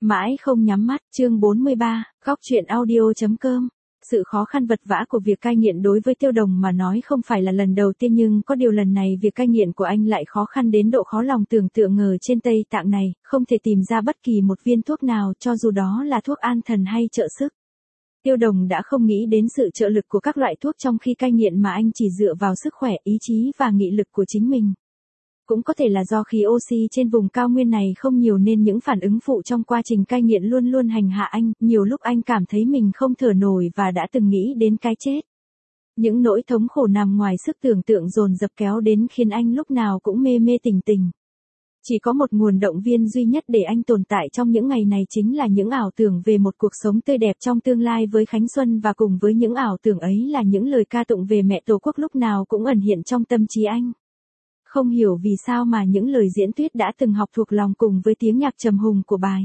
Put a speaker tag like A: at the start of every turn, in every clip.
A: Mãi không nhắm mắt, chương 43, góc chuyện audio.com. Sự khó khăn vật vã của việc cai nghiện đối với Tiêu Đồng mà nói không phải là lần đầu tiên, nhưng có điều lần này việc cai nghiện của anh lại khó khăn đến độ khó lòng tưởng tượng. Ngờ trên Tây Tạng này, không thể tìm ra bất kỳ một viên thuốc nào, cho dù đó là thuốc an thần hay trợ sức. Tiêu Đồng đã không nghĩ đến sự trợ lực của các loại thuốc trong khi cai nghiện, mà anh chỉ dựa vào sức khỏe, ý chí và nghị lực của chính mình. Cũng có thể là do khí oxy trên vùng cao nguyên này không nhiều nên những phản ứng phụ trong quá trình cai nghiện luôn luôn hành hạ anh, nhiều lúc anh cảm thấy mình không thở nổi và đã từng nghĩ đến cái chết. Những nỗi thống khổ nằm ngoài sức tưởng tượng dồn dập kéo đến khiến anh lúc nào cũng mê mê tỉnh tỉnh. Chỉ có một nguồn động viên duy nhất để anh tồn tại trong những ngày này chính là những ảo tưởng về một cuộc sống tươi đẹp trong tương lai với Khánh Xuân, và cùng với những ảo tưởng ấy là những lời ca tụng về mẹ Tổ quốc lúc nào cũng ẩn hiện trong tâm trí anh. Không hiểu vì sao mà những lời diễn Tuyết đã từng học thuộc lòng cùng với tiếng nhạc trầm hùng của bài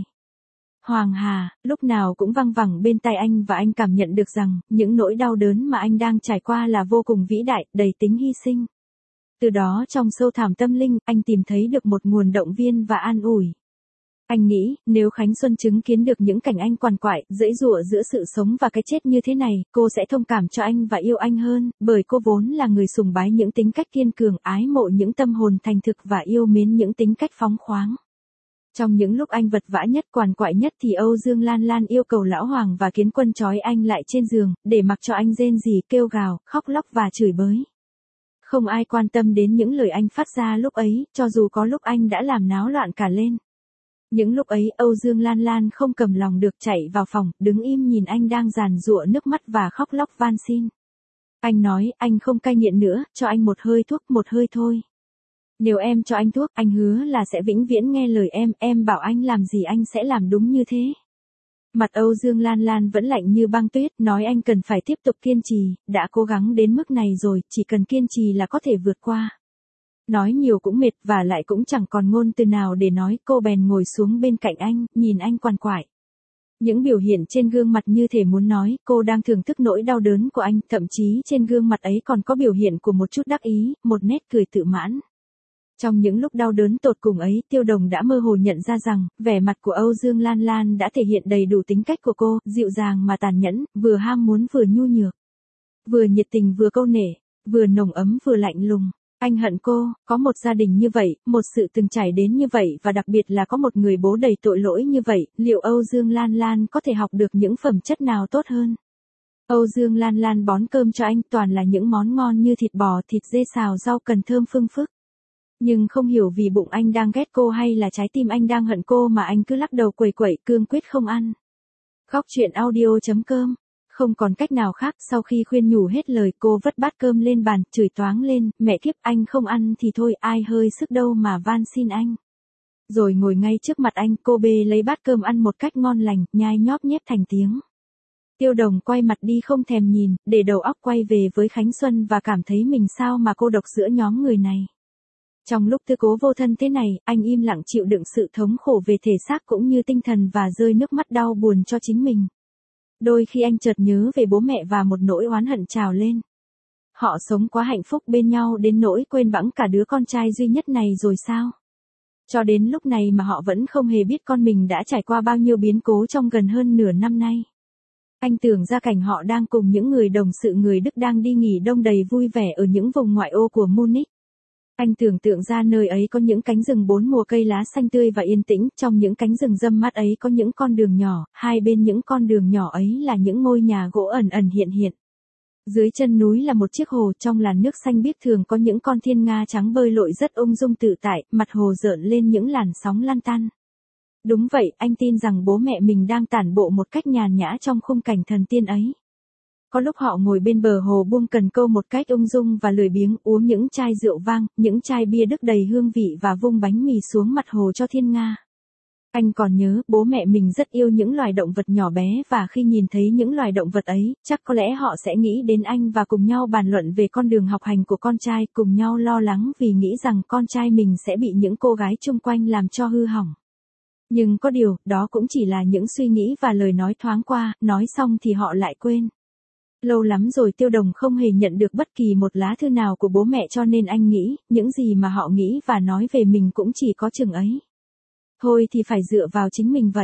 A: Hoàng Hà, lúc nào cũng vang vẳng bên tai anh, và anh cảm nhận được rằng, những nỗi đau đớn mà anh đang trải qua là vô cùng vĩ đại, đầy tính hy sinh. Từ đó trong sâu thẳm tâm linh, anh tìm thấy được một nguồn động viên và an ủi. Anh nghĩ, nếu Khánh Xuân chứng kiến được những cảnh anh quằn quại, giãy giụa giữa sự sống và cái chết như thế này, cô sẽ thông cảm cho anh và yêu anh hơn, bởi cô vốn là người sùng bái những tính cách kiên cường, ái mộ những tâm hồn thành thực và yêu mến những tính cách phóng khoáng. Trong những lúc anh vật vã nhất, quằn quại nhất thì Âu Dương Lan Lan yêu cầu Lão Hoàng và Kiến Quân trói anh lại trên giường, để mặc cho anh rên rỉ, kêu gào, khóc lóc và chửi bới. Không ai quan tâm đến những lời anh phát ra lúc ấy, cho dù có lúc anh đã làm náo loạn cả lên. Những lúc ấy Âu Dương Lan Lan không cầm lòng được chạy vào phòng, đứng im nhìn anh đang giàn giụa nước mắt và khóc lóc van xin. Anh nói, anh không cai nghiện nữa, cho anh một hơi thuốc, một hơi thôi. Nếu em cho anh thuốc, anh hứa là sẽ vĩnh viễn nghe lời em bảo anh làm gì anh sẽ làm đúng như thế. Mặt Âu Dương Lan Lan vẫn lạnh như băng tuyết, nói anh cần phải tiếp tục kiên trì, đã cố gắng đến mức này rồi, chỉ cần kiên trì là có thể vượt qua. Nói nhiều cũng mệt, và lại cũng chẳng còn ngôn từ nào để nói, cô bèn ngồi xuống bên cạnh anh, nhìn anh quằn quại. Những biểu hiện trên gương mặt như thể muốn nói, cô đang thưởng thức nỗi đau đớn của anh, thậm chí trên gương mặt ấy còn có biểu hiện của một chút đắc ý, một nét cười tự mãn. Trong những lúc đau đớn tột cùng ấy, Tiêu Đồng đã mơ hồ nhận ra rằng, vẻ mặt của Âu Dương Lan Lan đã thể hiện đầy đủ tính cách của cô, dịu dàng mà tàn nhẫn, vừa ham muốn vừa nhu nhược, vừa nhiệt tình vừa câu nể, vừa nồng ấm vừa lạnh lùng. Anh hận cô, có một gia đình như vậy, một sự từng trải đến như vậy, và đặc biệt là có một người bố đầy tội lỗi như vậy, liệu Âu Dương Lan Lan có thể học được những phẩm chất nào tốt hơn? Âu Dương Lan Lan bón cơm cho anh toàn là những món ngon như thịt bò, thịt dê xào rau cần thơm phưng phức. Nhưng không hiểu vì bụng anh đang ghét cô hay là trái tim anh đang hận cô mà anh cứ lắc đầu quẩy quẩy, cương quyết không ăn. Góc chuyện audio.com. Không còn cách nào khác, sau khi khuyên nhủ hết lời, cô vất bát cơm lên bàn, chửi toáng lên, mẹ kiếp, anh không ăn thì thôi, ai hơi sức đâu mà van xin anh. Rồi ngồi ngay trước mặt anh, cô bê lấy bát cơm ăn một cách ngon lành, nhai nhóp nhép thành tiếng. Tiêu Đồng quay mặt đi không thèm nhìn, để đầu óc quay về với Khánh Xuân và cảm thấy mình sao mà cô độc giữa nhóm người này. Trong lúc tư cố vô thân thế này, anh im lặng chịu đựng sự thống khổ về thể xác cũng như tinh thần và rơi nước mắt đau buồn cho chính mình. Đôi khi anh chợt nhớ về bố mẹ và một nỗi oán hận trào lên. Họ sống quá hạnh phúc bên nhau đến nỗi quên bẵng cả đứa con trai duy nhất này rồi sao? Cho đến lúc này mà họ vẫn không hề biết con mình đã trải qua bao nhiêu biến cố trong gần hơn nửa năm nay. Anh tưởng ra cảnh họ đang cùng những người đồng sự người Đức đang đi nghỉ đông đầy vui vẻ ở những vùng ngoại ô của Munich. Anh tưởng tượng ra nơi ấy có những cánh rừng bốn mùa cây lá xanh tươi và yên tĩnh, trong những cánh rừng râm mát ấy có những con đường nhỏ, hai bên những con đường nhỏ ấy là những ngôi nhà gỗ ẩn ẩn hiện hiện. Dưới chân núi là một chiếc hồ, trong làn nước xanh biếc thường có những con thiên nga trắng bơi lội rất ung dung tự tại, mặt hồ rợn lên những làn sóng lan tăn. Đúng vậy, anh tin rằng bố mẹ mình đang tản bộ một cách nhàn nhã trong khung cảnh thần tiên ấy. Có lúc họ ngồi bên bờ hồ buông cần câu một cách ung dung và lười biếng, uống những chai rượu vang, những chai bia Đức đầy hương vị và vung bánh mì xuống mặt hồ cho thiên nga. Anh còn nhớ, bố mẹ mình rất yêu những loài động vật nhỏ bé, và khi nhìn thấy những loài động vật ấy, chắc có lẽ họ sẽ nghĩ đến anh và cùng nhau bàn luận về con đường học hành của con trai, cùng nhau lo lắng vì nghĩ rằng con trai mình sẽ bị những cô gái chung quanh làm cho hư hỏng. Nhưng có điều, đó cũng chỉ là những suy nghĩ và lời nói thoáng qua, nói xong thì họ lại quên. Lâu lắm rồi Tiêu Đồng không hề nhận được bất kỳ một lá thư nào của bố mẹ, cho nên anh nghĩ, những gì mà họ nghĩ và nói về mình cũng chỉ có chừng ấy. Thôi thì phải dựa vào chính mình vậy.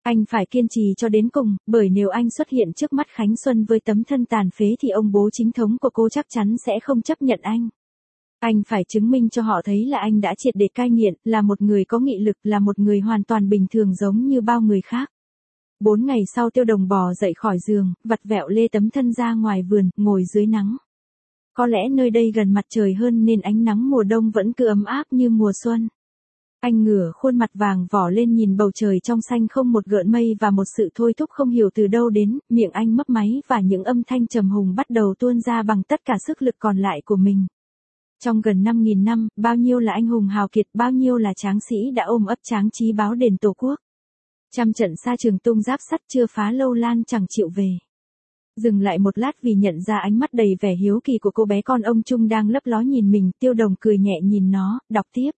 A: Anh phải kiên trì cho đến cùng, bởi nếu anh xuất hiện trước mắt Khánh Xuân với tấm thân tàn phế thì ông bố chính thống của cô chắc chắn sẽ không chấp nhận anh. Anh phải chứng minh cho họ thấy là anh đã triệt để cai nghiện, là một người có nghị lực, là một người hoàn toàn bình thường giống như bao người khác. 4 ngày sau Tiêu Đồng bò dậy khỏi giường, vặt vẹo lê tấm thân ra ngoài vườn, ngồi dưới nắng. Có lẽ nơi đây gần mặt trời hơn nên ánh nắng mùa đông vẫn cứ ấm áp như mùa xuân. Anh ngửa khuôn mặt vàng vỏ lên nhìn bầu trời trong xanh không một gợn mây và một sự thôi thúc không hiểu từ đâu đến, miệng anh mấp máy và những âm thanh trầm hùng bắt đầu tuôn ra bằng tất cả sức lực còn lại của mình. Trong gần 5.000 năm, bao nhiêu là anh hùng hào kiệt, bao nhiêu là tráng sĩ đã ôm ấp tráng chí báo đền Tổ quốc. Trăm trận xa trường tung giáp sắt chưa phá lâu lan chẳng chịu về. Dừng lại một lát vì nhận ra ánh mắt đầy vẻ hiếu kỳ của cô bé con ông Trung đang lấp ló nhìn mình, Tiêu Đồng cười nhẹ nhìn nó, đọc tiếp.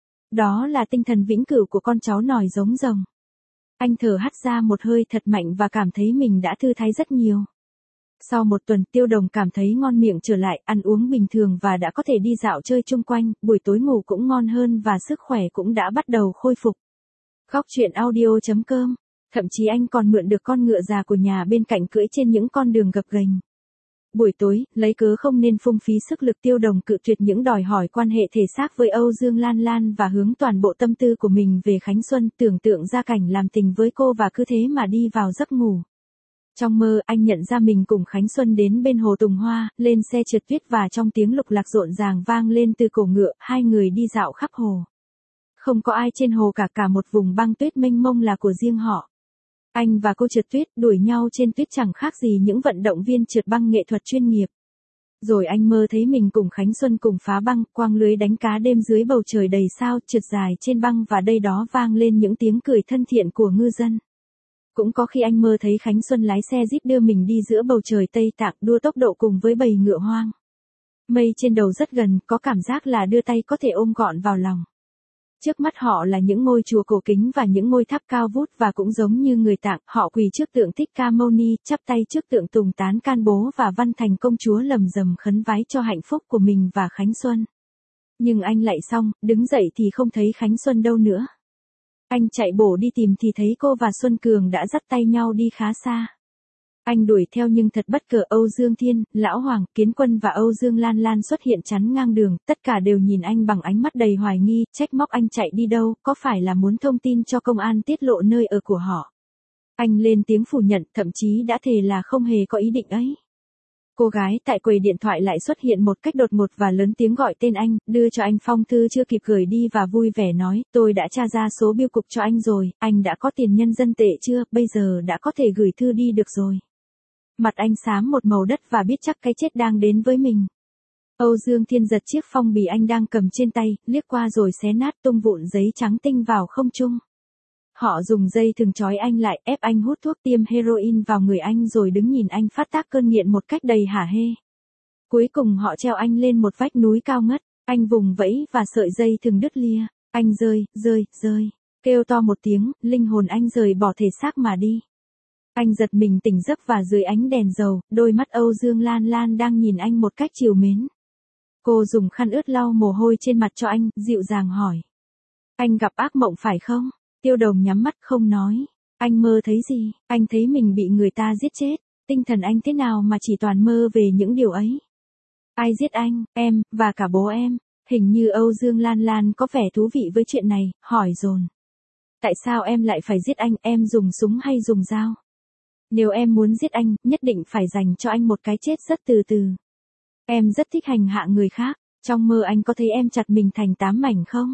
A: Đó là tinh thần vĩnh cửu của con cháu nòi giống rồng. Anh thở hắt ra một hơi thật mạnh và cảm thấy mình đã thư thái rất nhiều. Sau một tuần Tiêu Đồng cảm thấy ngon miệng trở lại, ăn uống bình thường và đã có thể đi dạo chơi chung quanh, buổi tối ngủ cũng ngon hơn và sức khỏe cũng đã bắt đầu khôi phục. Góc truyện audio.com. Thậm chí anh còn mượn được con ngựa già của nhà bên cạnh cưỡi trên những con đường gập ghềnh. Buổi tối, lấy cớ không nên phung phí sức lực Tiêu Đồng cự tuyệt những đòi hỏi quan hệ thể xác với Âu Dương Lan Lan và hướng toàn bộ tâm tư của mình về Khánh Xuân, tưởng tượng ra cảnh làm tình với cô và cứ thế mà đi vào giấc ngủ. Trong mơ, anh nhận ra mình cùng Khánh Xuân đến bên hồ Tùng Hoa, lên xe trượt tuyết và trong tiếng lục lạc rộn ràng vang lên từ cổ ngựa, hai người đi dạo khắp hồ. Không có ai trên hồ cả một vùng băng tuyết mênh mông là của riêng họ. Anh và cô trượt tuyết đuổi nhau trên tuyết chẳng khác gì những vận động viên trượt băng nghệ thuật chuyên nghiệp. Rồi anh mơ thấy mình cùng Khánh Xuân cùng phá băng, quăng lưới đánh cá đêm dưới bầu trời đầy sao, trượt dài trên băng và đây đó vang lên những tiếng cười thân thiện của ngư dân. Cũng có khi anh mơ thấy Khánh Xuân lái xe jeep đưa mình đi giữa bầu trời Tây Tạng đua tốc độ cùng với bầy ngựa hoang. Mây trên đầu rất gần, có cảm giác là đưa tay có thể ôm gọn vào lòng. Trước mắt họ là những ngôi chùa cổ kính và những ngôi tháp cao vút và cũng giống như người Tạng, họ quỳ trước tượng Thích Ca Mâu Ni, chắp tay trước tượng Tùng Tán Can Bố và Văn Thành Công Chúa lầm rầm khấn vái cho hạnh phúc của mình và Khánh Xuân. Nhưng anh lạy xong, đứng dậy thì không thấy Khánh Xuân đâu nữa. Anh chạy bổ đi tìm thì thấy cô và Xuân Cường đã dắt tay nhau đi khá xa. Anh đuổi theo nhưng thật bất ngờ Âu Dương Thiên, Lão Hoàng, Kiến Quân và Âu Dương Lan Lan xuất hiện chắn ngang đường, tất cả đều nhìn anh bằng ánh mắt đầy hoài nghi, trách móc anh chạy đi đâu, có phải là muốn thông tin cho công an tiết lộ nơi ở của họ. Anh lên tiếng phủ nhận, thậm chí đã thề là không hề có ý định ấy. Cô gái tại quầy điện thoại lại xuất hiện một cách đột ngột và lớn tiếng gọi tên anh, đưa cho anh phong thư chưa kịp gửi đi và vui vẻ nói, tôi đã tra ra số bưu cục cho anh rồi, anh đã có tiền nhân dân tệ chưa, bây giờ đã có thể gửi thư đi được rồi. Mặt anh xám một màu đất và biết chắc cái chết đang đến với mình. Âu Dương Thiên giật chiếc phong bì anh đang cầm trên tay, liếc qua rồi xé nát tung vụn giấy trắng tinh vào không trung. Họ dùng dây thừng trói anh lại, ép anh hút thuốc tiêm heroin vào người anh rồi đứng nhìn anh phát tác cơn nghiện một cách đầy hả hê. Cuối cùng họ treo anh lên một vách núi cao ngất, anh vùng vẫy và sợi dây thừng đứt lìa, anh rơi, kêu to một tiếng, linh hồn anh rời bỏ thể xác mà đi. Anh giật mình tỉnh giấc và dưới ánh đèn dầu, đôi mắt Âu Dương Lan Lan đang nhìn anh một cách trìu mến. Cô dùng khăn ướt lau mồ hôi trên mặt cho anh, dịu dàng hỏi. Anh gặp ác mộng phải không? Tiêu Đồng nhắm mắt không nói. Anh mơ thấy gì? Anh thấy mình bị người ta giết chết. Tinh thần anh thế nào mà chỉ toàn mơ về những điều ấy? Ai giết anh, em, và cả bố em? Hình như Âu Dương Lan Lan có vẻ thú vị với chuyện này, hỏi dồn. Tại sao em lại phải giết anh, em dùng súng hay dùng dao? Nếu em muốn giết anh, nhất định phải dành cho anh một cái chết rất từ từ. Em rất thích hành hạ người khác, trong mơ anh có thấy em chặt mình thành 8 mảnh không?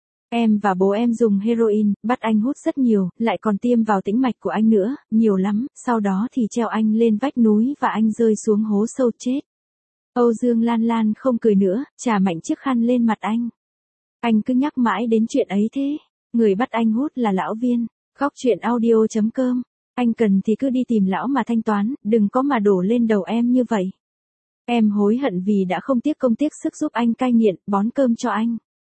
A: Em và bố em dùng heroin, bắt anh hút rất nhiều, lại còn tiêm vào tĩnh mạch của anh nữa, nhiều lắm, sau đó thì treo anh lên vách núi và anh rơi xuống hố sâu chết. Âu Dương Lan Lan không cười nữa, chà mạnh chiếc khăn lên mặt anh. Anh cứ nhắc mãi đến chuyện ấy thế, người bắt anh hút là lão Viên. Góc truyện audio.com. Anh cần thì cứ đi tìm lão mà thanh toán, đừng có mà đổ lên đầu em như vậy. Em hối hận vì đã không tiếc công tiếc sức giúp anh cai nghiện, bón cơm cho anh.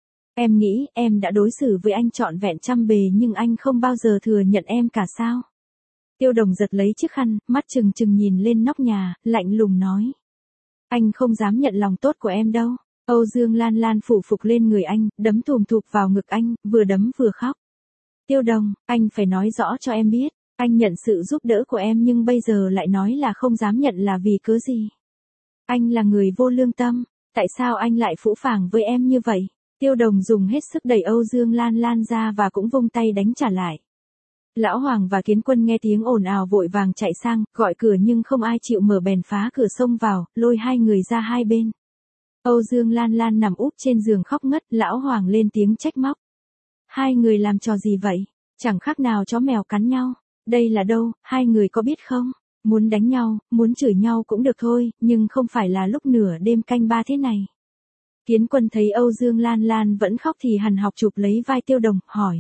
A: Em nghĩ em đã đối xử với anh trọn vẹn trăm bề nhưng anh không bao giờ thừa nhận em cả sao. Tiêu Đồng giật lấy chiếc khăn, mắt trừng trừng nhìn lên nóc nhà, lạnh lùng nói. Anh không dám nhận lòng tốt của em đâu. Âu Dương Lan Lan phủ phục lên người anh, đấm thùm thụp vào ngực anh, vừa đấm vừa khóc. Tiêu Đồng, anh phải nói rõ cho em biết, anh nhận sự giúp đỡ của em nhưng bây giờ lại nói là không dám nhận là vì cớ gì. Anh là người vô lương tâm, tại sao anh lại phũ phàng với em như vậy? Tiêu Đồng dùng hết sức đẩy Âu Dương Lan Lan ra và cũng vung tay đánh trả lại. Lão Hoàng và Kiến Quân nghe tiếng ồn ào vội vàng chạy sang, gọi cửa nhưng không ai chịu mở bèn phá cửa xông vào, lôi hai người ra hai bên. Âu Dương Lan Lan nằm úp trên giường khóc ngất, Lão Hoàng lên tiếng trách móc. Hai người làm trò gì vậy? Chẳng khác nào chó mèo cắn nhau. Đây là đâu, hai người có biết không? Muốn đánh nhau, muốn chửi nhau cũng được thôi, nhưng không phải là lúc nửa đêm canh ba thế này. Kiến Quân thấy Âu Dương Lan Lan vẫn khóc thì hằn học chụp lấy vai Tiêu Đồng, hỏi.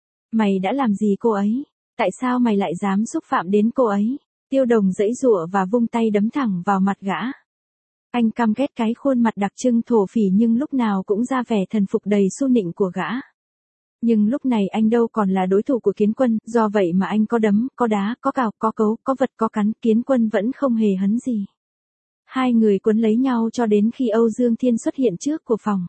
A: Mày đã làm gì cô ấy? Tại sao mày lại dám xúc phạm đến cô ấy? Tiêu Đồng giãy giụa và vung tay đấm thẳng vào mặt gã. Anh căm ghét cái khuôn mặt đặc trưng thổ phỉ nhưng lúc nào cũng ra vẻ thần phục đầy su nịnh của gã. Nhưng lúc này anh đâu còn là đối thủ của Kiến Quân, do vậy mà anh có đấm, có đá, có cào, có cấu, có vật, có cắn, Kiến Quân vẫn không hề hấn gì. Hai người quấn lấy nhau cho đến khi Âu Dương Thiên xuất hiện trước của phòng.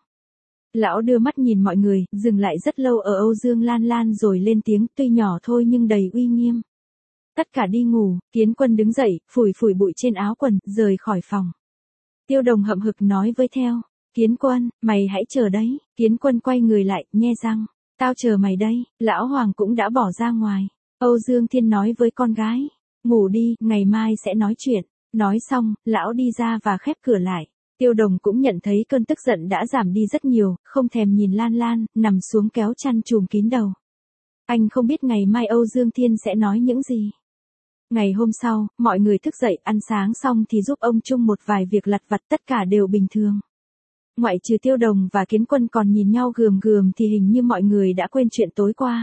A: Lão đưa mắt nhìn mọi người, dừng lại rất lâu ở Âu Dương Lan Lan rồi lên tiếng, tuy nhỏ thôi nhưng đầy uy nghiêm. Tất cả đi ngủ, Kiến Quân đứng dậy, phủi phủi bụi trên áo quần, rời khỏi phòng. Tiêu Đồng hậm hực nói với theo. Kiến Quân, mày hãy chờ đấy. Kiến Quân quay người lại, nhe răng. Tao chờ mày đây. Lão Hoàng cũng đã bỏ ra ngoài. Âu Dương Thiên nói với con gái. Ngủ đi, ngày mai sẽ nói chuyện. Nói xong, lão đi ra và khép cửa lại. Tiêu Đồng cũng nhận thấy cơn tức giận đã giảm đi rất nhiều, không thèm nhìn Lan Lan, nằm xuống kéo chăn trùm kín đầu. Anh không biết ngày mai Âu Dương Thiên sẽ nói những gì. Ngày hôm sau, mọi người thức dậy ăn sáng xong thì giúp ông Trung một vài việc lặt vặt, tất cả đều bình thường. Ngoại trừ Tiêu Đồng và Kiến Quân còn nhìn nhau gườm gườm thì hình như mọi người đã quên chuyện tối qua.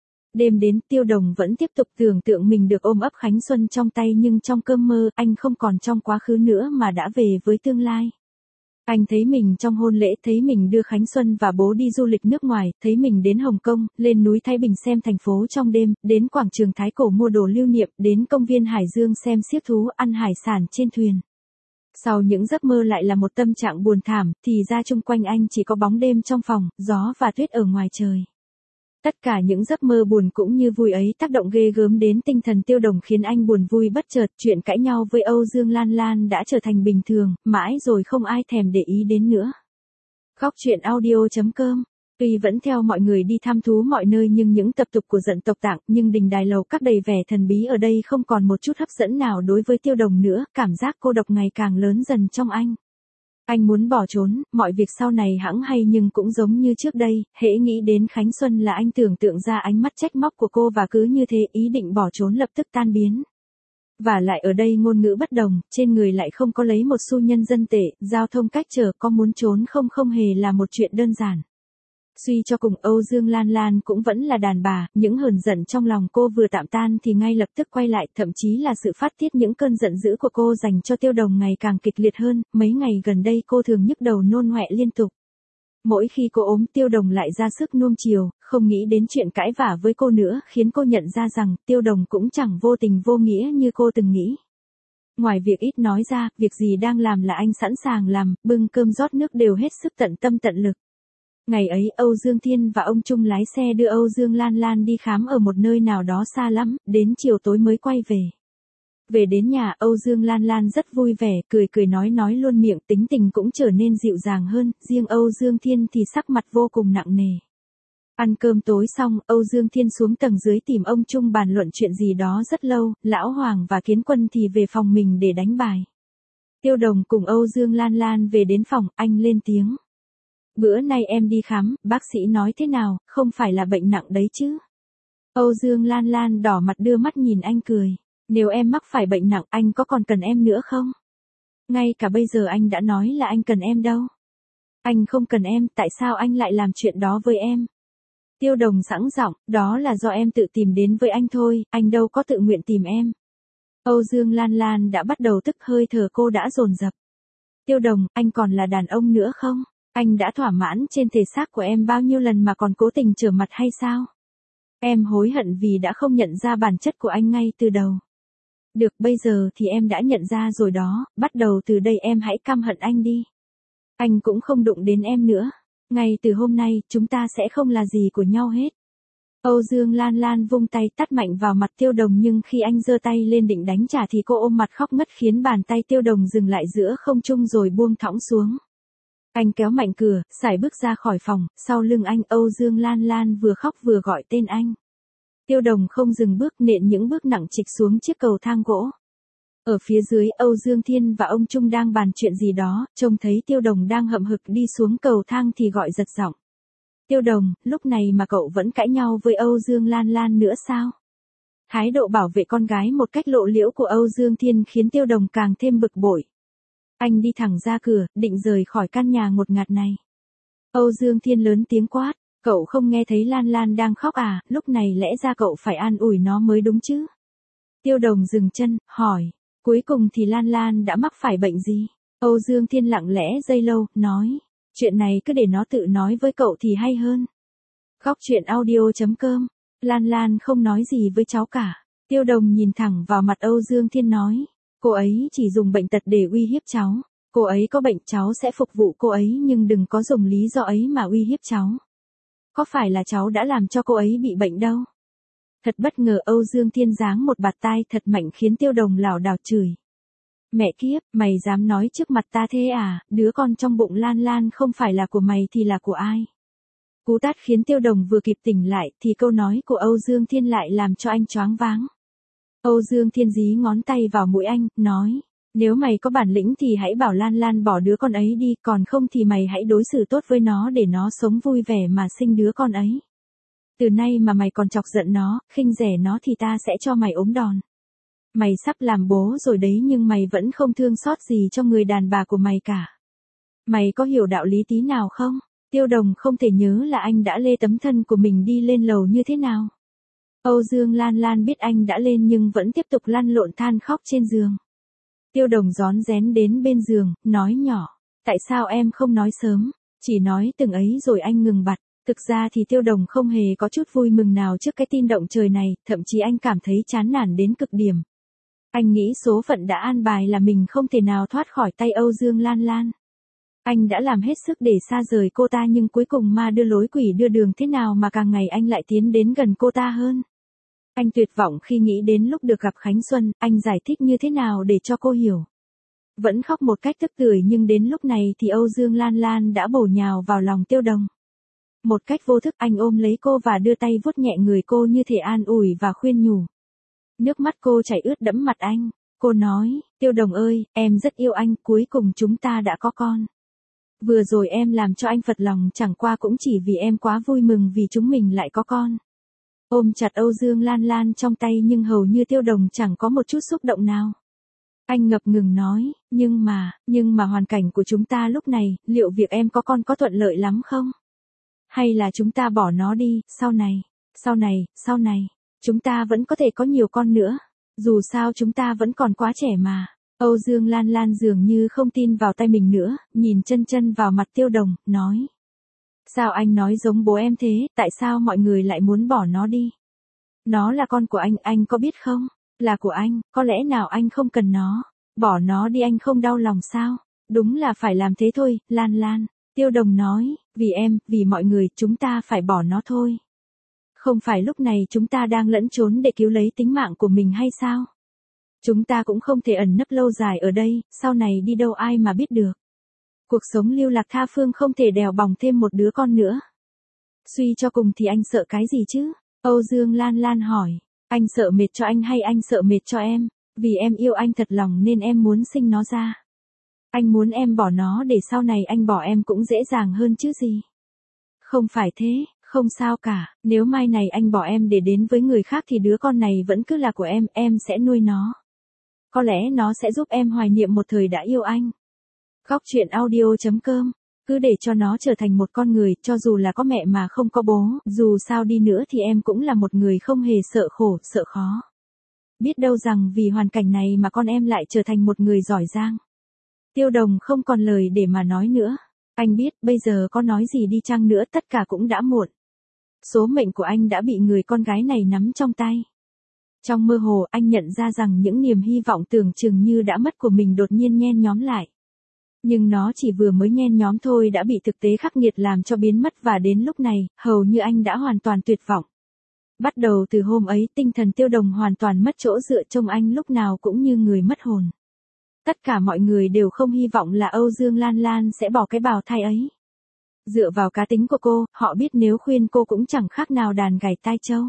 A: Đêm đến, Tiêu Đồng vẫn tiếp tục tưởng tượng mình được ôm ấp Khánh Xuân trong tay nhưng trong cơn mơ, anh không còn trong quá khứ nữa mà đã về với tương lai. Anh thấy mình trong hôn lễ, thấy mình đưa Khánh Xuân và bố đi du lịch nước ngoài, thấy mình đến Hồng Kông, lên núi Thái Bình xem thành phố trong đêm, đến quảng trường Thái Cổ mua đồ lưu niệm, đến công viên Hải Dương xem xiếc thú, ăn hải sản trên thuyền. Sau những giấc mơ lại là một tâm trạng buồn thảm, thì ra chung quanh anh chỉ có bóng đêm trong phòng, gió và tuyết ở ngoài trời. Tất cả những giấc mơ buồn cũng như vui ấy tác động ghê gớm đến tinh thần Tiêu Đồng khiến anh buồn vui bất chợt, chuyện cãi nhau với Âu Dương Lan Lan đã trở thành bình thường, mãi rồi không ai thèm để ý đến nữa. Góc truyện audio.com. Tuy vẫn theo mọi người đi thăm thú mọi nơi nhưng những tập tục của dân tộc Tạng, nhưng đình đài lầu các đầy vẻ thần bí ở đây không còn một chút hấp dẫn nào đối với Tiêu Đồng nữa, cảm giác cô độc ngày càng lớn dần trong anh. Anh muốn bỏ trốn, mọi việc sau này hẵng hay nhưng cũng giống như trước đây, hễ nghĩ đến Khánh Xuân là anh tưởng tượng ra ánh mắt trách móc của cô và cứ như thế ý định bỏ trốn lập tức tan biến. Và lại ở đây ngôn ngữ bất đồng, trên người lại không có lấy một xu nhân dân tệ, giao thông cách trở, có muốn trốn không hề là một chuyện đơn giản. Suy cho cùng Âu Dương Lan Lan cũng vẫn là đàn bà, những hờn giận trong lòng cô vừa tạm tan thì ngay lập tức quay lại, thậm chí là sự phát tiết những cơn giận dữ của cô dành cho Tiêu Đồng ngày càng kịch liệt hơn, mấy ngày gần đây cô thường nhức đầu nôn ọe liên tục. Mỗi khi cô ốm Tiêu Đồng lại ra sức nuông chiều, không nghĩ đến chuyện cãi vã với cô nữa, khiến cô nhận ra rằng Tiêu Đồng cũng chẳng vô tình vô nghĩa như cô từng nghĩ. Ngoài việc ít nói ra, việc gì đang làm là anh sẵn sàng làm, bưng cơm rót nước đều hết sức tận tâm tận lực. Ngày ấy Âu Dương Thiên và ông Trung lái xe đưa Âu Dương Lan Lan đi khám ở một nơi nào đó xa lắm, đến chiều tối mới quay về. Về đến nhà Âu Dương Lan Lan rất vui vẻ, cười nói luôn miệng, tính tình cũng trở nên dịu dàng hơn, riêng Âu Dương Thiên thì sắc mặt vô cùng nặng nề. Ăn cơm tối xong, Âu Dương Thiên xuống tầng dưới tìm ông Trung bàn luận chuyện gì đó rất lâu, Lão Hoàng và Kiến Quân thì về phòng mình để đánh bài. Tiêu Đồng cùng Âu Dương Lan Lan về đến phòng, anh lên tiếng. Bữa nay em đi khám, bác sĩ nói thế nào, không phải là bệnh nặng đấy chứ? Âu Dương Lan Lan đỏ mặt đưa mắt nhìn anh cười. Nếu em mắc phải bệnh nặng, anh có còn cần em nữa không? Ngay cả bây giờ anh đã nói là anh cần em đâu. Anh không cần em, tại sao anh lại làm chuyện đó với em? Tiêu Đồng sẵn giọng, đó là do em tự tìm đến với anh thôi, anh đâu có tự nguyện tìm em. Âu Dương Lan Lan đã bắt đầu tức, hơi thở cô đã dồn dập. Tiêu Đồng, anh còn là đàn ông nữa không? Anh đã thỏa mãn trên thể xác của em bao nhiêu lần mà còn cố tình trở mặt hay sao? Em hối hận vì đã không nhận ra bản chất của anh ngay từ đầu. Được, bây giờ thì em đã nhận ra rồi đó, bắt đầu từ đây em hãy căm hận anh đi. Anh cũng không đụng đến em nữa. Ngay từ hôm nay, chúng ta sẽ không là gì của nhau hết. Âu Dương Lan Lan vung tay tát mạnh vào mặt Tiêu Đồng, nhưng khi anh giơ tay lên định đánh trả thì cô ôm mặt khóc ngất, khiến bàn tay Tiêu Đồng dừng lại giữa không trung rồi buông thõng xuống. Anh kéo mạnh cửa, sải bước ra khỏi phòng, sau lưng anh Âu Dương Lan Lan vừa khóc vừa gọi tên anh. Tiêu Đồng không dừng bước, nện những bước nặng trịch xuống chiếc cầu thang gỗ. Ở phía dưới, Âu Dương Thiên và ông Trung đang bàn chuyện gì đó, trông thấy Tiêu Đồng đang hậm hực đi xuống cầu thang thì gọi giật giọng. Tiêu Đồng, lúc này mà cậu vẫn cãi nhau với Âu Dương Lan Lan nữa sao? Thái độ bảo vệ con gái một cách lộ liễu của Âu Dương Thiên khiến Tiêu Đồng càng thêm bực bội. Anh đi thẳng ra cửa, định rời khỏi căn nhà ngột ngạt này. Âu Dương Thiên lớn tiếng quát, cậu không nghe thấy Lan Lan đang khóc à, lúc này lẽ ra cậu phải an ủi nó mới đúng chứ. Tiêu Đồng dừng chân, hỏi, cuối cùng thì Lan Lan đã mắc phải bệnh gì? Âu Dương Thiên lặng lẽ giây lâu, nói, chuyện này cứ để nó tự nói với cậu thì hay hơn. Góc truyện audio.com, Lan Lan không nói gì với cháu cả. Tiêu Đồng nhìn thẳng vào mặt Âu Dương Thiên nói, cô ấy chỉ dùng bệnh tật để uy hiếp cháu. Cô ấy có bệnh cháu sẽ phục vụ cô ấy, nhưng đừng có dùng lý do ấy mà uy hiếp cháu. Có phải là cháu đã làm cho cô ấy bị bệnh đâu? Thật bất ngờ Âu Dương Thiên giáng một bạt tai thật mạnh khiến Tiêu Đồng lảo đảo chửi. Mẹ kiếp, mày dám nói trước mặt ta thế à, đứa con trong bụng Lan Lan không phải là của mày thì là của ai? Cú tát khiến Tiêu Đồng vừa kịp tỉnh lại thì câu nói của Âu Dương Thiên lại làm cho anh choáng váng. Âu Dương Thiên dí ngón tay vào mũi anh, nói, nếu mày có bản lĩnh thì hãy bảo Lan Lan bỏ đứa con ấy đi, còn không thì mày hãy đối xử tốt với nó để nó sống vui vẻ mà sinh đứa con ấy. Từ nay mà mày còn chọc giận nó, khinh rẻ nó thì ta sẽ cho mày ốm đòn. Mày sắp làm bố rồi đấy nhưng mày vẫn không thương xót gì cho người đàn bà của mày cả. Mày có hiểu đạo lý tí nào không? Tiêu Đồng không thể nhớ là anh đã lê tấm thân của mình đi lên lầu như thế nào. Âu Dương Lan Lan biết anh đã lên nhưng vẫn tiếp tục lăn lộn than khóc trên giường. Tiêu Đồng rón rén đến bên giường, nói nhỏ, tại sao em không nói sớm, chỉ nói từng ấy rồi anh ngừng bặt. Thực ra thì Tiêu Đồng không hề có chút vui mừng nào trước cái tin động trời này, thậm chí anh cảm thấy chán nản đến cực điểm. Anh nghĩ số phận đã an bài là mình không thể nào thoát khỏi tay Âu Dương Lan Lan. Anh đã làm hết sức để xa rời cô ta nhưng cuối cùng ma đưa lối quỷ đưa đường thế nào mà càng ngày anh lại tiến đến gần cô ta hơn. Anh tuyệt vọng khi nghĩ đến lúc được gặp Khánh Xuân, anh giải thích như thế nào để cho cô hiểu. Vẫn khóc một cách tức tưởi nhưng đến lúc này thì Âu Dương Lan Lan đã bổ nhào vào lòng Tiêu Đồng. Một cách vô thức anh ôm lấy cô và đưa tay vuốt nhẹ người cô như thể an ủi và khuyên nhủ. Nước mắt cô chảy ướt đẫm mặt anh. Cô nói, Tiêu Đồng ơi, em rất yêu anh, cuối cùng chúng ta đã có con. Vừa rồi em làm cho anh phật lòng chẳng qua cũng chỉ vì em quá vui mừng vì chúng mình lại có con. Ôm chặt Âu Dương Lan Lan trong tay nhưng hầu như Tiêu Đồng chẳng có một chút xúc động nào. Anh ngập ngừng nói, nhưng mà hoàn cảnh của chúng ta lúc này, liệu việc em có con có thuận lợi lắm không? Hay là chúng ta bỏ nó đi, sau này, chúng ta vẫn có thể có nhiều con nữa. Dù sao chúng ta vẫn còn quá trẻ mà. Âu Dương Lan Lan dường như không tin vào tay mình nữa, nhìn chân chân vào mặt Tiêu Đồng, nói. Sao anh nói giống bố em thế, tại sao mọi người lại muốn bỏ nó đi? Nó là con của anh có biết không? Là của anh, có lẽ nào anh không cần nó? Bỏ nó đi anh không đau lòng sao? Đúng là phải làm thế thôi, Lan Lan. Tiêu Đồng nói, vì em, vì mọi người, chúng ta phải bỏ nó thôi. Không phải lúc này chúng ta đang lẫn trốn để cứu lấy tính mạng của mình hay sao? Chúng ta cũng không thể ẩn nấp lâu dài ở đây, sau này đi đâu ai mà biết được. Cuộc sống lưu lạc tha phương không thể đèo bòng thêm một đứa con nữa. Suy cho cùng thì anh sợ cái gì chứ? Âu Dương Lan Lan hỏi, anh sợ mệt cho anh hay anh sợ mệt cho em? Vì em yêu anh thật lòng nên em muốn sinh nó ra. Anh muốn em bỏ nó để sau này anh bỏ em cũng dễ dàng hơn chứ gì. Không phải thế, không sao cả, nếu mai này anh bỏ em để đến với người khác thì đứa con này vẫn cứ là của em sẽ nuôi nó. Có lẽ nó sẽ giúp em hoài niệm một thời đã yêu anh. Góc truyện audio.com, cứ để cho nó trở thành một con người, cho dù là có mẹ mà không có bố, dù sao đi nữa thì em cũng là một người không hề sợ khổ, sợ khó. Biết đâu rằng vì hoàn cảnh này mà con em lại trở thành một người giỏi giang. Tiêu Đồng không còn lời để mà nói nữa. Anh biết bây giờ có nói gì đi chăng nữa tất cả cũng đã muộn. Số mệnh của anh đã bị người con gái này nắm trong tay. Trong mơ hồ anh nhận ra rằng những niềm hy vọng tưởng chừng như đã mất của mình đột nhiên nhen nhóm lại. Nhưng nó chỉ vừa mới nhen nhóm thôi đã bị thực tế khắc nghiệt làm cho biến mất và đến lúc này, hầu như anh đã hoàn toàn tuyệt vọng. Bắt đầu từ hôm ấy tinh thần Tiêu Đồng hoàn toàn mất chỗ dựa, trông anh lúc nào cũng như người mất hồn. Tất cả mọi người đều không hy vọng là Âu Dương Lan Lan sẽ bỏ cái bào thai ấy. Dựa vào cá tính của cô, họ biết nếu khuyên cô cũng chẳng khác nào đàn gảy tai trâu.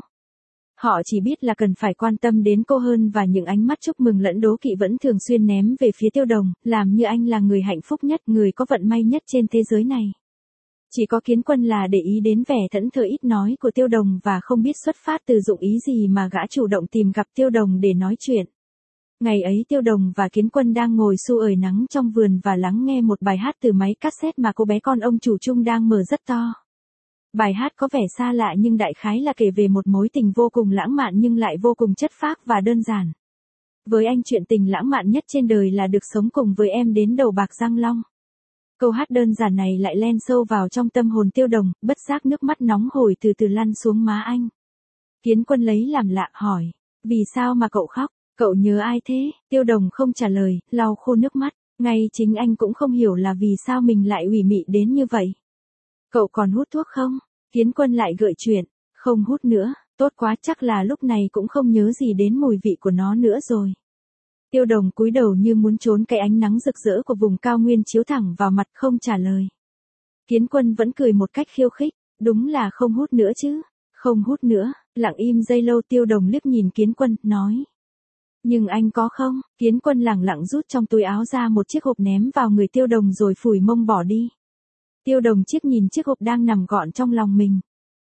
A: Họ chỉ biết là cần phải quan tâm đến cô hơn, và những ánh mắt chúc mừng lẫn đố kỵ vẫn thường xuyên ném về phía Tiêu Đồng, làm như anh là người hạnh phúc nhất, người có vận may nhất trên thế giới này. Chỉ có Kiến Quân là để ý đến vẻ thẫn thờ ít nói của Tiêu Đồng và không biết xuất phát từ dụng ý gì mà gã chủ động tìm gặp Tiêu Đồng để nói chuyện. Ngày ấy Tiêu Đồng và Kiến Quân đang ngồi xu ởi nắng trong vườn và lắng nghe một bài hát từ máy cassette mà cô bé con ông chủ Trung đang mở rất to. Bài hát có vẻ xa lạ nhưng đại khái là kể về một mối tình vô cùng lãng mạn nhưng lại vô cùng chất phác và đơn giản. Với anh, chuyện tình lãng mạn nhất trên đời là được sống cùng với em đến đầu bạc răng long. Câu hát đơn giản này lại len sâu vào trong tâm hồn Tiêu Đồng, bất giác nước mắt nóng hổi từ từ lăn xuống má anh. Kiến Quân lấy làm lạ hỏi, vì sao mà cậu khóc, cậu nhớ ai thế? Tiêu Đồng không trả lời, lau khô nước mắt, ngay chính anh cũng không hiểu là vì sao mình lại ủy mị đến như vậy. Cậu còn hút thuốc không? Kiến Quân lại gợi chuyện, không hút nữa, tốt quá, chắc là lúc này cũng không nhớ gì đến mùi vị của nó nữa rồi. Tiêu Đồng cúi đầu như muốn trốn cái ánh nắng rực rỡ của vùng cao nguyên chiếu thẳng vào mặt, không trả lời. Kiến Quân vẫn cười một cách khiêu khích, đúng là không hút nữa chứ, không hút nữa. Lặng im giây lâu, Tiêu Đồng liếc nhìn Kiến Quân, nói. Nhưng anh có không? Kiến Quân lẳng lặng rút trong túi áo ra một chiếc hộp ném vào người Tiêu Đồng rồi phủi mông bỏ đi. Tiêu Đồng chiếc nhìn chiếc hộp đang nằm gọn trong lòng mình.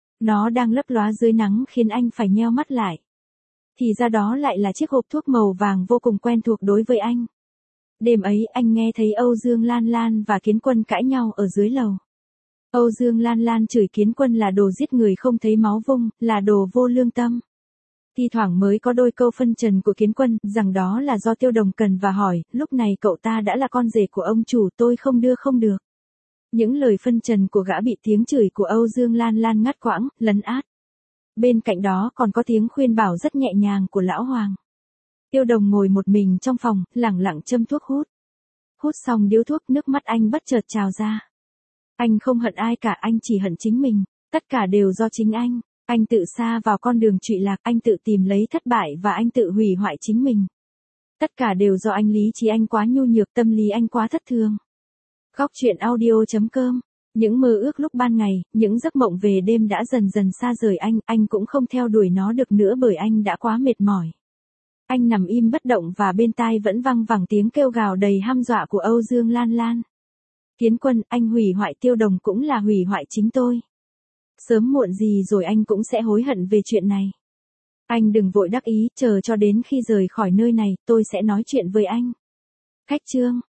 A: Nó đang lấp lóa dưới nắng khiến anh phải nheo mắt lại. Thì ra đó lại là chiếc hộp thuốc màu vàng vô cùng quen thuộc đối với anh. Đêm ấy anh nghe thấy Âu Dương Lan Lan và Kiến Quân cãi nhau ở dưới lầu. Âu Dương Lan Lan chửi Kiến Quân là đồ giết người không thấy máu vung, là đồ vô lương tâm. Thi thoảng mới có đôi câu phân trần của Kiến Quân, rằng đó là do Tiêu Đồng cần và hỏi, lúc này cậu ta đã là con rể của ông chủ, tôi không đưa không được. Những lời phân trần của gã bị tiếng chửi của Âu Dương Lan Lan ngắt quãng, lấn át. Bên cạnh đó còn có tiếng khuyên bảo rất nhẹ nhàng của lão Hoàng. Tiêu Đồng ngồi một mình trong phòng, lẳng lặng châm thuốc hút. Hút xong điếu thuốc, nước mắt anh bất chợt trào ra. Anh không hận ai cả, anh chỉ hận chính mình, tất cả đều do chính anh. Anh tự sa vào con đường trụy lạc, anh tự tìm lấy thất bại và anh tự hủy hoại chính mình. Tất cả đều do anh, lý trí anh quá nhu nhược, tâm lý anh quá thất thường. Góc truyện audio.com. Những mơ ước lúc ban ngày, những giấc mộng về đêm đã dần dần xa rời anh cũng không theo đuổi nó được nữa bởi anh đã quá mệt mỏi. Anh nằm im bất động và bên tai vẫn văng vẳng tiếng kêu gào đầy hăm dọa của Âu Dương Lan Lan. Kiến Quân, anh hủy hoại Tiêu Đồng cũng là hủy hoại chính tôi. Sớm muộn gì rồi anh cũng sẽ hối hận về chuyện này. Anh đừng vội đắc ý, chờ cho đến khi rời khỏi nơi này, tôi sẽ nói chuyện với anh. Khách chương.